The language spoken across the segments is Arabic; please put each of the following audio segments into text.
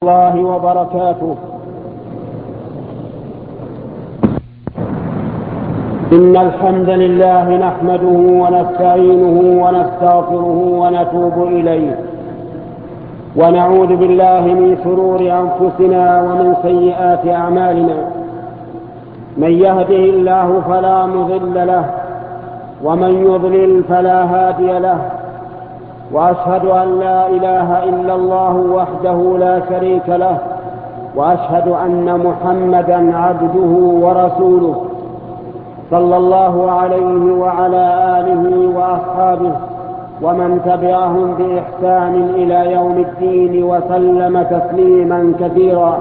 الله وبركاته. إن الحمد لله نحمده ونستعينه ونستغفره ونتوب إليه، ونعوذ بالله من شرور أنفسنا ومن سيئات أعمالنا. من يهده الله فلا مضل له، ومن يضلل فلا هادي له. وأشهد أن لا إله إلا الله وحده لا شريك له، وأشهد أن محمدا عبده ورسوله، صلى الله عليه وعلى آله وأصحابه ومن تبعهم بإحسان إلى يوم الدين وسلم تسليما كثيرا.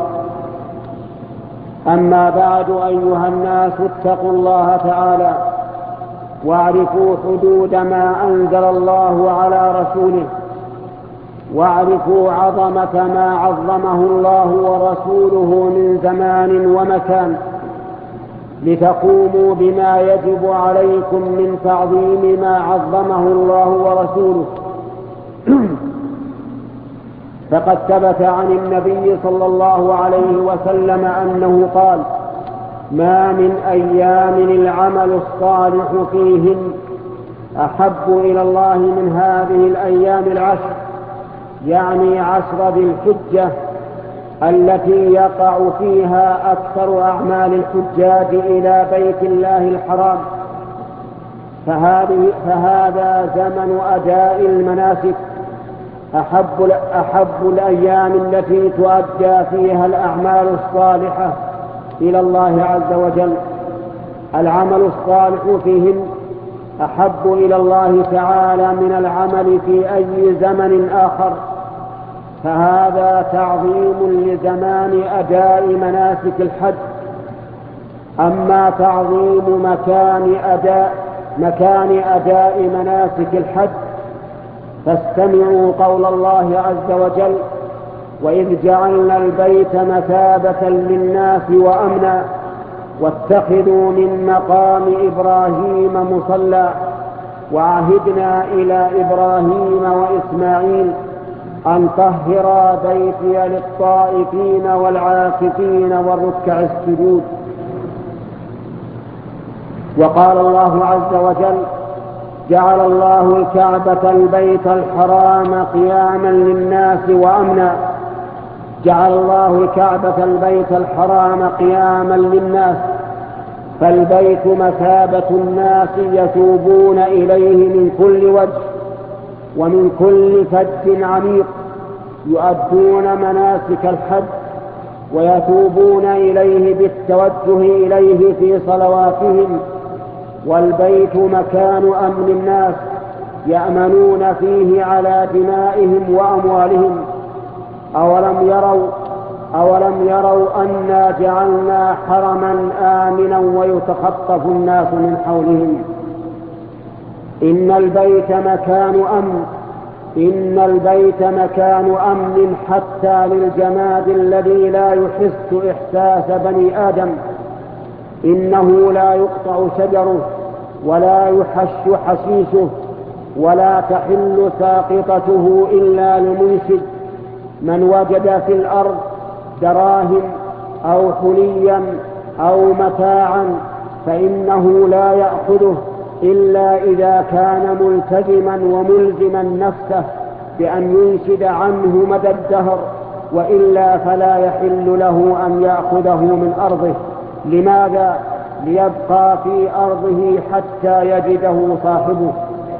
أما بعد، أيها الناس، اتقوا الله تعالى واعرفوا حدود ما أنزل الله على رسوله، واعرفوا عظمة ما عظمه الله ورسوله من زمان ومكان، لتقوموا بما يجب عليكم من تعظيم ما عظمه الله ورسوله. فقد ثبت عن النبي صلى الله عليه وسلم أنه قال: ما من أيام العمل الصالح فيهن أحب إلى الله من هذه الأيام العشر، يعني 10 ذي الحجة، التي يقع فيها أكثر أعمال الحجاج إلى بيت الله الحرام. فهذا زمن أداء المناسك، أحب الأيام التي تؤدى فيها الأعمال الصالحة إلى الله عز وجل. العمل الصالح فيهن أحب إلى الله تعالى من العمل في أي زمن آخر، فهذا تعظيم لزمان أداء مناسك الحج. أما تعظيم مكان أداء مناسك الحج، فاستمعوا قول الله عز وجل: وإذ جعلنا البيت مثابة للناس وأمنا واتخذوا من مقام إبراهيم مصلى وعهدنا إلى إبراهيم وإسماعيل أن طهرا بيتي للطائفين والعاكفين والركع السجود. وقال الله عز وجل: جعل الله الكعبة البيت الحرام قياما للناس وأمنا. جعل الله الكعبة البيت الحرام قياما للناس، فالبيت مثابة الناس يتوبون إليه من كل وجه ومن كل فج عميق، يؤدون مناسك الحج ويتوبون إليه بالتوجه إليه في صلواتهم. والبيت مكان أمن الناس، يأمنون فيه على دمائهم وأموالهم. أولم يروا أنا جعلنا حرما آمنا ويتخطف الناس من حولهم. إن البيت مكان أمن حتى للجماد الذي لا يحس إحساس بني آدم. إنه لا يقطع شجره ولا يحش حشيشه ولا تحل ساقطته إلا لمنشد. من وجد في الأرض دراهم أو حليا أو متاعا فإنه لا يأخذه إلا إذا كان ملتزما وملزما نفسه بأن ينشد عنه مدى الدهر، وإلا فلا يحل له أن يأخذه من أرضه. لماذا؟ ليبقى في أرضه حتى يجده صاحبه.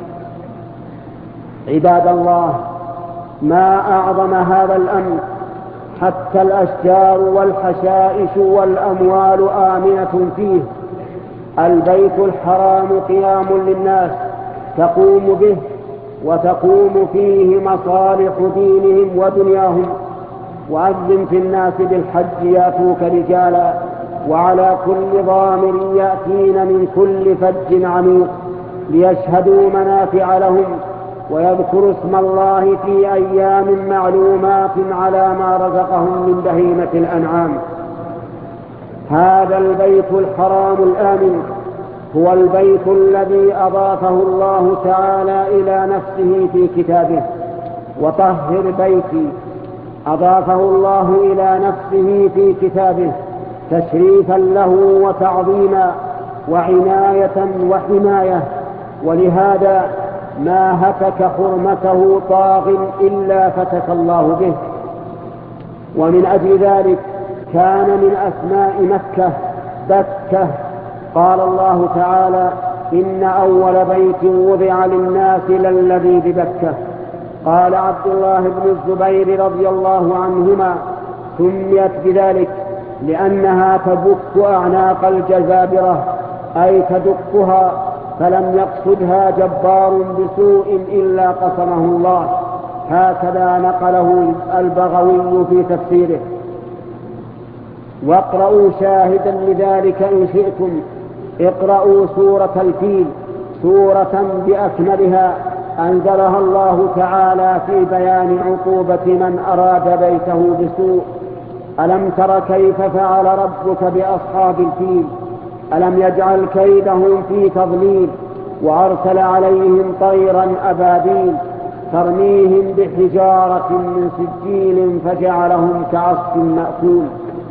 عباد الله، ما أعظم هذا الأمر، حتى الأشجار والحشائش والأموال آمنة فيه. البيت الحرام قيام للناس تقوم به وتقوم فيه مصالح دينهم ودنياهم. وأذن في الناس بالحج يأتوك رجالا وعلى كل ضامر يأتين من كل فج عميق ليشهدوا منافع لهم ويذكروا اسم الله في أيام معلومات على ما رزقهم من بهيمة الأنعام. هذا البيت الحرام الآمن هو البيت الذي أضافه الله تعالى إلى نفسه في كتابه: وطهر بيتي أضافه الله إلى نفسه في كتابه تشريفا له وتعظيما وعناية وحماية، ولهذا ما هتك حرمته طاغ إلا فتك الله به. ومن أجل ذلك كان من أسماء مكة بكة. قال الله تعالى: إن أول بيت وضع للناس للذي ببكة. قال عبد الله بن الزبير رضي الله عنهما: سميت بذلك لأنها تبك أعناق الجزابرة، أي تدكها، فلم يقصدها جبار بسوء إلا قسمه الله. هكذا نقله البغوي في تفسيره. واقرأوا شاهدا لذلك إن شئتم، اقرأوا سورة الفيل، سورة بأكملها أنزلها الله تعالى في بيان عقوبة من أراد بيته بسوء. ألم تر كيف فعل ربك بأصحاب الفيل؟ ألم يجعل كيدهم في تضليل، وأرسل عليهم طيرا أبابيل ترميهم بحجارة من سجيل فجعلهم كعصف مأكول.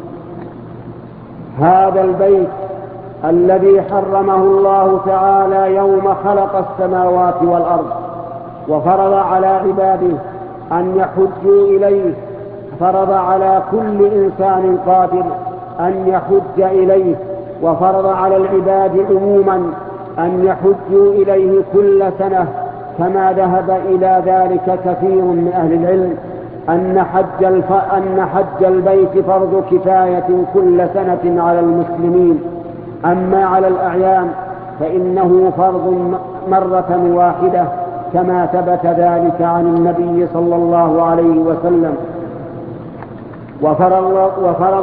هذا البيت الذي حرمه الله تعالى يوم خلق السماوات والأرض، وفرض على عباده أن يحجوا إليه، فرض على كل إنسان قادر أن يحج إليه، وفرض على العباد عموما أن يحجوا إليه كل سنة، كما ذهب إلى ذلك كثير من أهل العلم أن حج البيت فرض كفاية كل سنة على المسلمين. أما على الأعيان فإنه فرض مرة واحدة، كما ثبت ذلك عن النبي صلى الله عليه وسلم. وفرض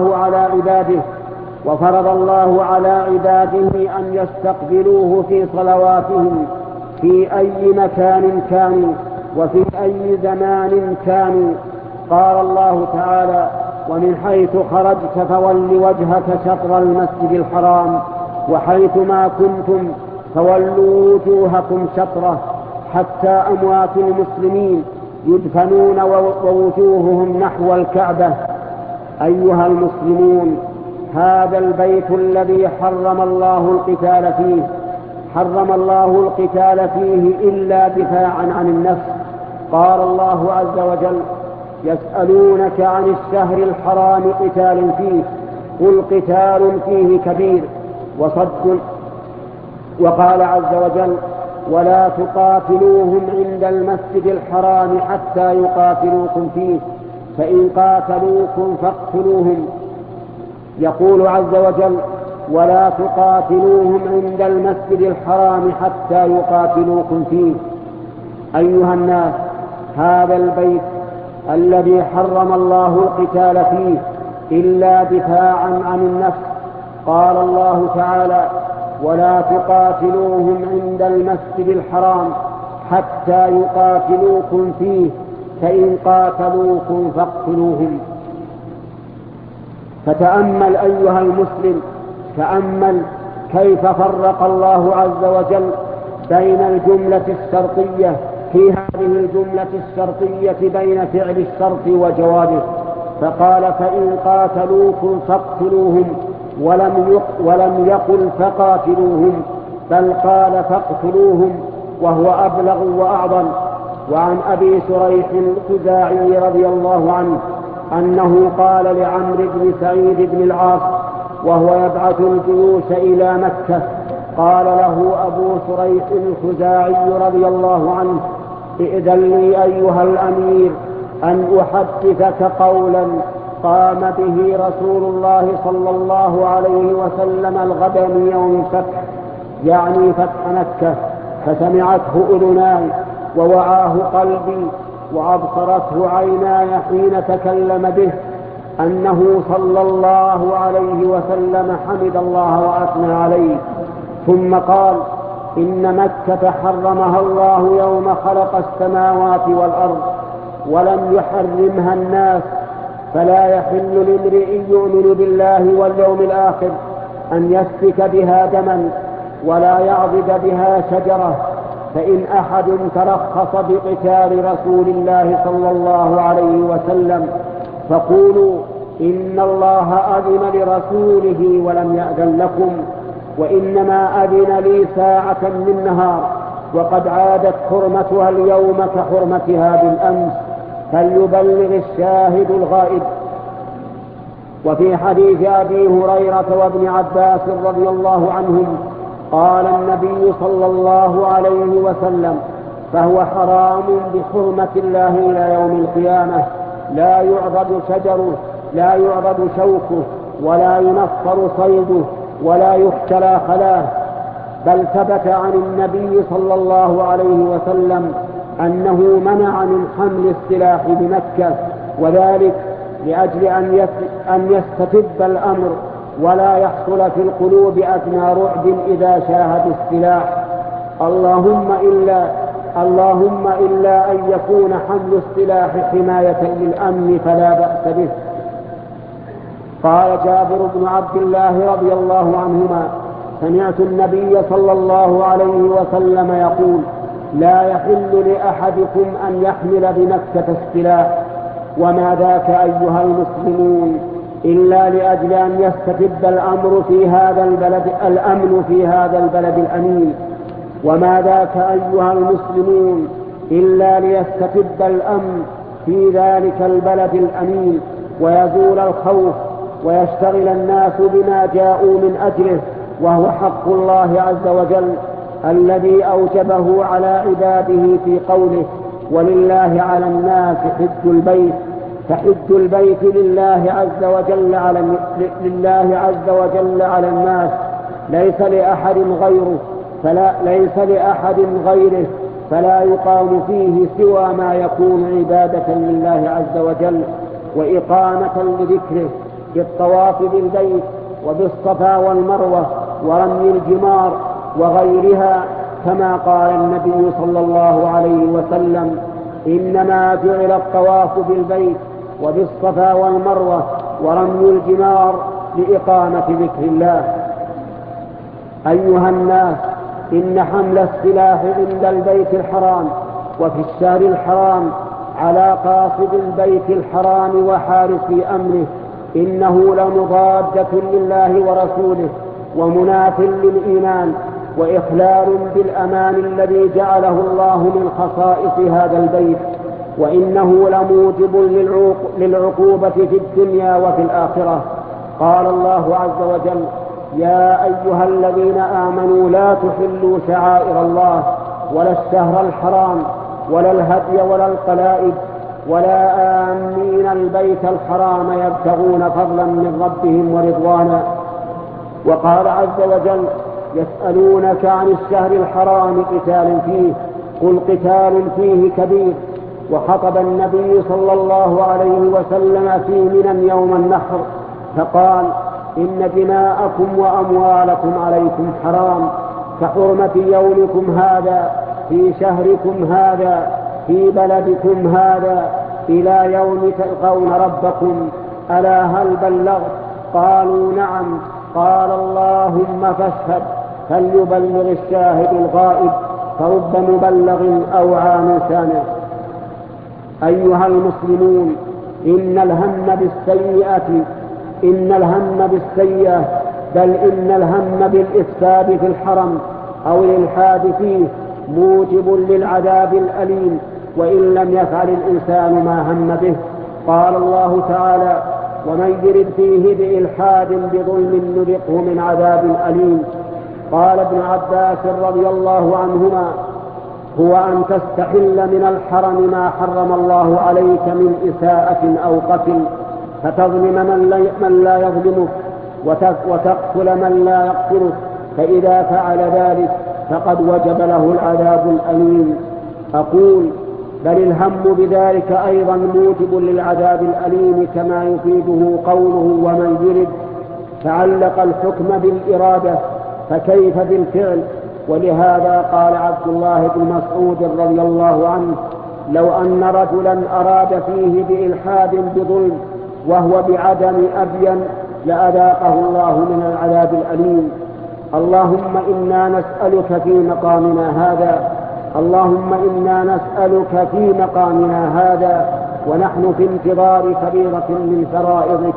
الله على عباده أن يستقبلوه في صلواتهم في أي مكان كانوا وفي أي زمان كانوا. قال الله تعالى: ومن حيث خرجت فول وجهك شطر المسجد الحرام وحيث ما كنتم فولوا وجوهكم شطره، حتى أموات المسلمين يدفنون ووجوههم نحو الكعبة. أيها المسلمون، هذا البيت الذي حرم الله القتال فيه إلا دفاعا عن النفس. قال الله عز وجل: يسألونك عن الشهر الحرام قتال فيه، قل قتال فيه كبير وصد. وقال عز وجل: ولا تقاتلوهم عند المسجد الحرام حتى يقاتلوكم فيه، فإن قاتلوكم فاقتلوهم. يقول عز وجل: ولا تقاتلوهم عند المسجد الحرام حتى يقاتلوكم فيه. أيها الناس، هذا البيت الذي حرم الله القتال فيه إلا دفاعا عن النفس. قال الله تعالى: ولا تقاتلوهم عند المسجد الحرام حتى يقاتلوكم فيه، فإن قاتلوكم فاقتلوهم. فتأمل أيها المسلم، تأمل كيف فرق الله عز وجل بين الجملة الشرطية في هذه الجملة الشرطية بين فعل الشرط وجوابه، فقال: فإن قاتلوكم فاقتلوهم، ولم يقل فقاتلوهم، بل قال فاقتلوهم، وهو أبلغ وأعظم. وعن أبي شريح الخزاعي رضي الله عنه أنه قال لعمرو بن سعيد بن العاص وهو يبعث الجيوش إلى مكة، قال له أبو شريح الخزاعي رضي الله عنه: ائذن لي أيها الأمير أن أحدثك قولا قام به رسول الله صلى الله عليه وسلم الغد من يوم الفتح، يعني فتح مكة، فسمعته أذناي ووعاه قلبي وأبصرته عيناي حين تكلم به، أنه صلى الله عليه وسلم حمد الله وأثنى عليه، ثم قال: إن مكة حرمها الله يوم خلق السماوات والأرض ولم يحرمها الناس، فلا يحل لامرئ يؤمن بالله واليوم الآخر أن يسفك بها دما ولا يعضد بها شجرة فإن أحد ترخص بقتال رسول الله صلى الله عليه وسلم فقولوا إن الله أذن لرسوله ولم يأذن لكم، وإنما أذن لي ساعة من نهار، وقد عادت حرمتها اليوم كحرمتها بالأمس، فليبلغ الشاهد الغائب. وفي حديث أبي هريرة وابن عباس رضي الله عنهم قال النبي صلى الله عليه وسلم: فهو حرام بحرمة الله إلى يوم القيامة، لا يعضد شجره، لا يعضد شوكه، ولا ينفر صيده، ولا يختلى خلاه. بل ثبت عن النبي صلى الله عليه وسلم أنه منع من حمل السلاح بمكة، وذلك لأجل أن يستتب الأمر ولا يحصل في القلوب أدنى رعب إذا شاهدوا السلاح، اللهم إلا أن يكون حمل السلاح حماية للأمن فلا بأس به. قال جابر بن عبد الله رضي الله عنهما: سمعت النبي صلى الله عليه وسلم يقول: لا يحل لأحدكم أن يحمل بمكة السلاح. وما ذاك أيها المسلمون إلا لأجل أن يستتب الأمن في هذا البلد الأمين. وما ذاك أيها المسلمون إلا ليستتب الأمن في ذلك البلد الأمين، ويزول الخوف، ويشتغل الناس بما جاءوا من أجله، وهو حق الله عز وجل الذي أوجبه على عباده في قوله: ولله على الناس حج البيت. فحج البيت لله عز وجل على الناس، ليس لأحد غيره، فلا يقام فيه سوى ما يكون عبادة لله عز وجل وإقامة لذكره، بالطواف بالبيت وبالصفا والمروة ورمي الجمار وغيرها، كما قال النبي صلى الله عليه وسلم: إنما جعل الطواف بالبيت وبالصفا والمروة ورمي الجمار لإقامة ذكر الله. أيها الناس، إن حمل السلاح عند البيت الحرام وفي الشهر الحرام على قاصد البيت الحرام وحارس أمره إنه لمضادة لله ورسوله ومناف للإيمان وإخلال بالأمان الذي جعله الله من خصائص هذا البيت، وإنه لموجب للعقوبة في الدنيا وفي الآخرة. قال الله عز وجل: يا أيها الذين آمنوا لا تحلوا شعائر الله ولا الشهر الحرام ولا الهدي ولا القلائد ولا آمين البيت الحرام يبتغون فضلا من ربهم ورضوانا. وقال عز وجل: يسألونك عن الشهر الحرام قتال فيه، قل قتال فيه كبير. وخطب النبي صلى الله عليه وسلم في منى يوم النحر فقال: إن دماءكم وأموالكم عليكم حرام كحرمة يومكم هذا في شهركم هذا في بلدكم هذا إلى يوم تلقون ربكم، ألا هل بلغت؟ قالوا: نعم. قال: اللهم فاشهد، فليبلغ الشاهد الغائب، فرب مبلغ أوعى من سامع. أيها المسلمون، إن الهم بالسيئة بل إن الهم بالإفساد في الحرم أو الإلحاد فيه موجب للعذاب الأليم وإن لم يفعل الإنسان ما هم به. قال الله تعالى: ومن يرد فيه بإلحاد بظلم نذقه من عذاب أليم. قال ابن عباس رضي الله عنهما: هو أن تستحل من الحرم ما حرم الله عليك من إساءة أو قتل، فتظلم من لا يظلمك وتقتل من لا يقتلك، فإذا فعل ذلك فقد وجب له العذاب الأليم. أقول: بل الهم بذلك أيضا موجب للعذاب الأليم كما يفيده قوله: ومن يرد، تعلق الحكم بالإرادة، فكيف بالفعل؟ ولهذا قال عبد الله بن مسعود رضي الله عنه: لو أن رجلا أراد فيه بإلحاد بظلم وهو بعدم أبين لأذاقه الله من العذاب الأليم. اللهم إنا نسألك في مقامنا هذا اللهم إنا نسألك في مقامنا هذا ونحن في انتظار فريضة من فرائضك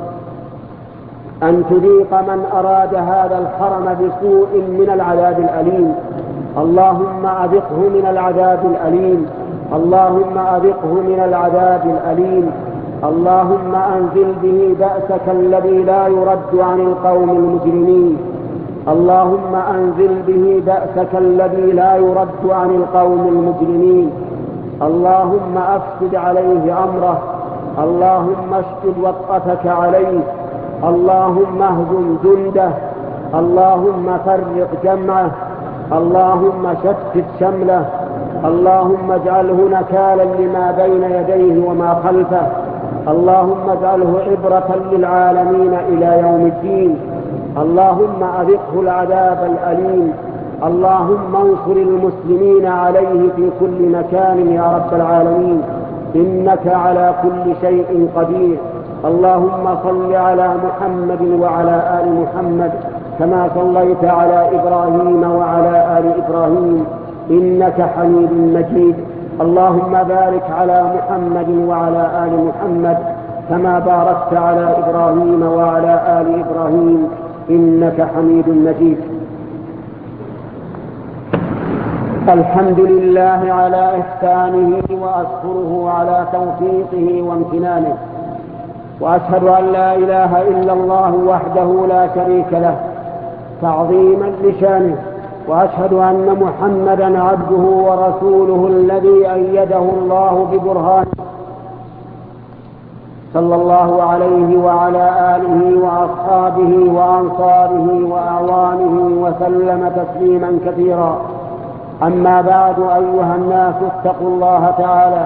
أن تذيق من أراد هذا الحرم بسوء من العذاب الأليم. اللهم أذقه من العذاب الأليم، اللهم أذقه من العذاب الأليم. اللهم أنزل به بأسك الذي لا يرد عن القوم المجرمين. اللهم أنزل به بأسك الذي لا يرد عن القوم المجرمين. اللهم أفسد عليه أمره، اللهم اشتد وطأتك عليه، اللهم اهزم جنده، اللهم فرق جمعه، اللهم شتت شمله، اللهم اجعله نكالا لما بين يديه وما خلفه، اللهم اجعله عبرة للعالمين إلى يوم الدين. اللهم أذقه العذاب الأليم. اللهم انصر المسلمين عليه في كل مكان يا رب العالمين، إنك على كل شيء قدير. اللهم صل على محمد وعلى آل محمد كما صليت على إبراهيم وعلى آل إبراهيم إنك حميد مجيد. اللهم بارك على محمد وعلى آل محمد كما باركت على إبراهيم وعلى آل إبراهيم إنك حميد مجيد. الحمد لله على إحسانه وأشكره على توفيقه وامتنانه، وأشهد أن لا إله إلا الله وحده لا شريك له تعظيما لشانه، وأشهد أن محمدا عبده ورسوله الذي أيده الله ببرهانه صلى الله عليه وعلى آله وأصحابه وأنصاره وأعوانه وسلم تسليما كثيرا. أما بعد، أيها الناس اتقوا الله تعالى.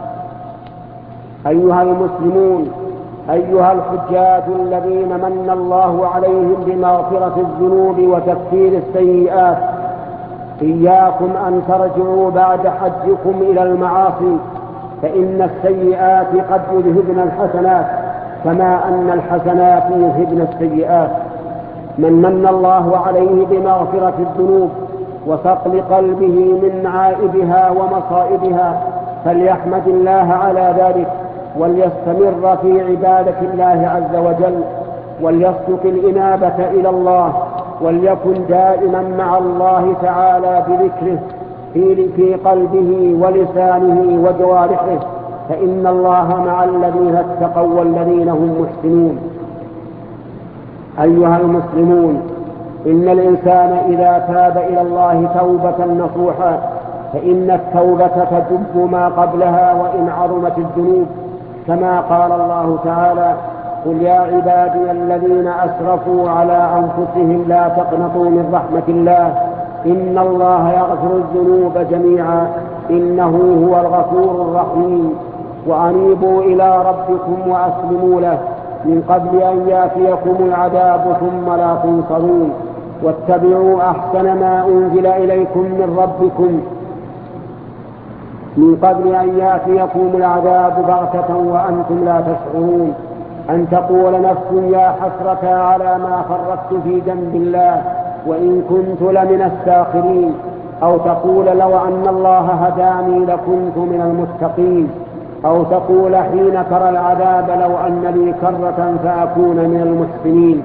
أيها المسلمون، أيها الحجاج الذين من الله عليهم بمغفرة الذنوب وتكفير السيئات، إياكم أن ترجعوا بعد حجكم إلى المعاصي، فإن السيئات قد يذهبن الحسنات كما أن الحسنات يذهبن السيئات. من الله عليه بمغفرة الذنوب وصقل قلبه من عائبها ومصائبها فليحمد الله على ذلك، وليستمر في عبادة الله عز وجل، وليصدق الإنابة إلى الله، وليكن دائما مع الله تعالى بذكره في قلبه ولسانه وجوارحه، فإن الله مع الذين اتقوا والذين هم محسنون. أيها المسلمون، إن الإنسان إذا تاب إلى الله توبة نصوحا فإن التوبة تجب ما قبلها وإن عظمت الذنوب، كما قال الله تعالى: قل يا عبادي الذين أسرفوا على أنفسهم لا تقنطوا من رحمة الله إن الله يغفر الذنوب جميعا إنه هو الغفور الرحيم، وأنيبوا إلى ربكم وأسلموا له من قبل أن يأتيكم العذاب ثم لا تنصرون، واتبعوا أحسن ما أنزل إليكم من ربكم من قبل أن يأتيكم العذاب بغتة وأنتم لا تشعرون، أن تقول نفس يا حسرة على ما فرطت في جنب الله وإن كنت لمن الساخرين، أو تقول لو أن الله هداني لكنت من المتقين، أو تقول حين ترى العذاب لو أن لي كرة فأكون من المحسنين.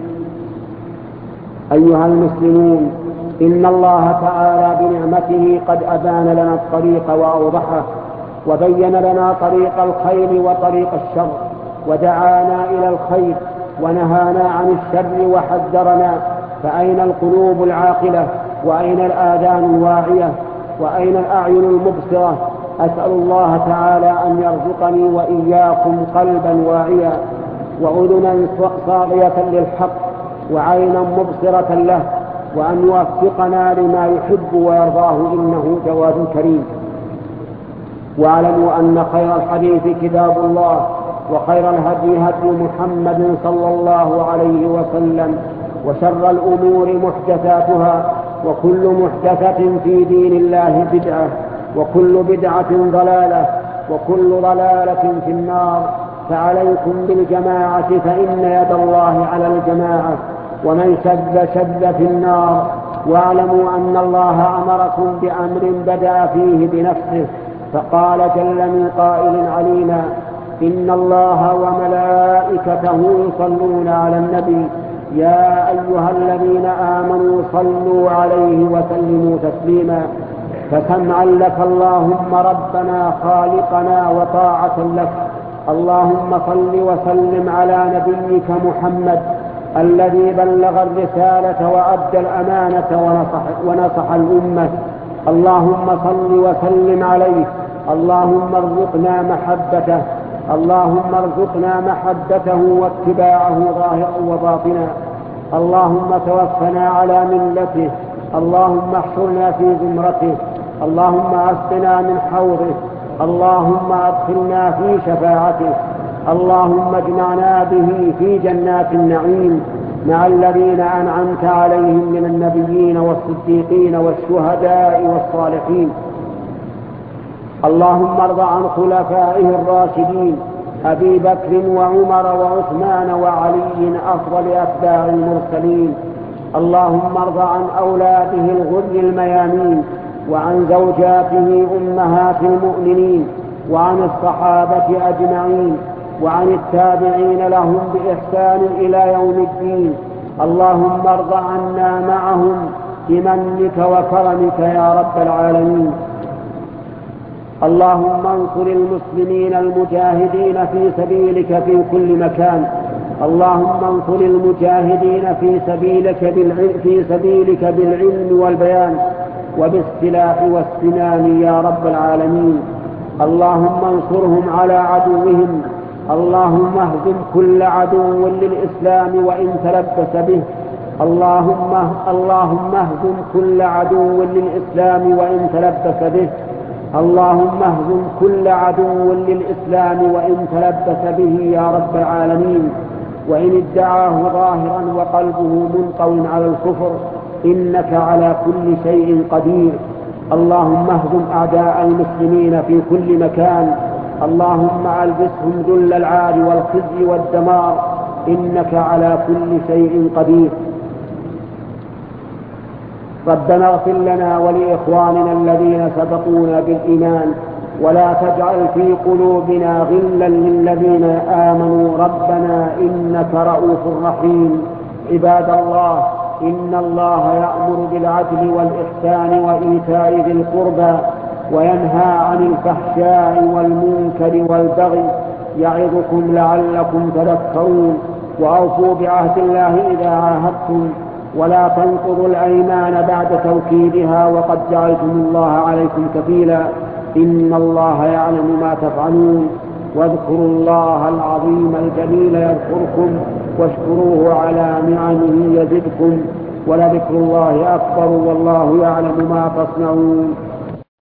أيها المسلمون، إن الله تعالى بنعمته قد أبان لنا الطريق وأوضحه، وبين لنا طريق الخير وطريق الشر، ودعانا إلى الخير ونهانا عن الشر وحذرنا. فأين القلوب العاقلة، وأين الآذان الواعية، وأين الأعين المبصرة؟ أسأل الله تعالى أن يرزقني وإياكم قلبا واعيا، وأذنا صاغية للحق، وعينا مبصرة له، وأن يوفقنا لما يحب ويرضاه إنه جواد كريم. واعلموا أن خير الحديث كتاب الله، وخير الهدي هدي محمد صلى الله عليه وسلم، وشر الأمور محدثاتها، وكل محدثة في دين الله بدعة، وكل بدعة ضلالة، وكل ضلالة في النار. فعليكم بالجماعة فإن يد الله على الجماعة، ومن شذ في النار. واعلموا أن الله أمركم بأمر بدأ فيه بنفسه، فقال جل من قائل علينا: إن الله وملائكته يصلون على النبي يا أيها الذين آمنوا صلوا عليه وسلموا تسليما. فسمعا لك اللهم ربنا خالقنا وطاعة لك. اللهم صل وسلم على نبيك محمد الذي بلغ الرسالة وأدى الأمانة ونصح الأمة. اللهم صل وسلم عليه. اللهم ارزقنا محبته. اللهم ارزقنا محبته واتباعه ظاهرا وباطنا. اللهم توفنا على ملته. اللهم احشرنا في زمرته. اللهم اسقنا من حوضه. اللهم ادخلنا في شفاعته. اللهم اجمعنا به في جنات النعيم مع الذين أنعمت عليهم من النبيين والصديقين والشهداء والصالحين. اللهم ارض عن خلفائه الراشدين أبي بكر وعمر وعثمان وعلي أفضل أتباع المرسلين. اللهم ارض عن أولاده الغر الميامين وعن زوجاته أمهات المؤمنين وعن الصحابة أجمعين وعن التابعين لهم بإحسان إلى يوم الدين. اللهم ارض عنا معهم بمنك وكرمك يا رب العالمين. اللهم انصر المسلمين المجاهدين في سبيلك في كل مكان. اللهم انصر المجاهدين في سبيلك بالعلم والبيان وبالسلاح والسنان يا رب العالمين. اللهم انصرهم على عدوهم. اللهم اهزم كل عدو للإسلام وإن تلبس به. اللهم اهزم كل عدو للإسلام وإن تلبس به. اللهم اهزم كل عدو للإسلام وإن تلبس به يا رب العالمين. وإن ادعاه ظاهرا وقلبه منطو على الكفر إنك على كل شيء قدير. اللهم اهزم أعداء المسلمين في كل مكان. اللهم ألبسهم ذل العار والخزي والدمار إنك على كل شيء قدير. ربنا اغفر لنا ولإخواننا الذين سبقونا بالإيمان ولا تجعل في قلوبنا غلا للذين آمنوا ربنا إنك رؤوف رحيم. عباد الله، إن الله يأمر بالعدل والإحسان وإيتاء ذي القربى وينهى عن الفحشاء والمنكر والبغي يعظكم لعلكم تذكرون. وأوفوا بعهد الله إذا عاهدتم ولا تنقضوا الأيمان بعد توكيدها وقد جعلتم الله عليكم كفيلا إن الله يعلم ما تفعلون. واذكروا الله العظيم الجليل يذكركم واشكروه على نعمه يزدكم ولذكر الله أكبر والله يعلم ما تصنعون.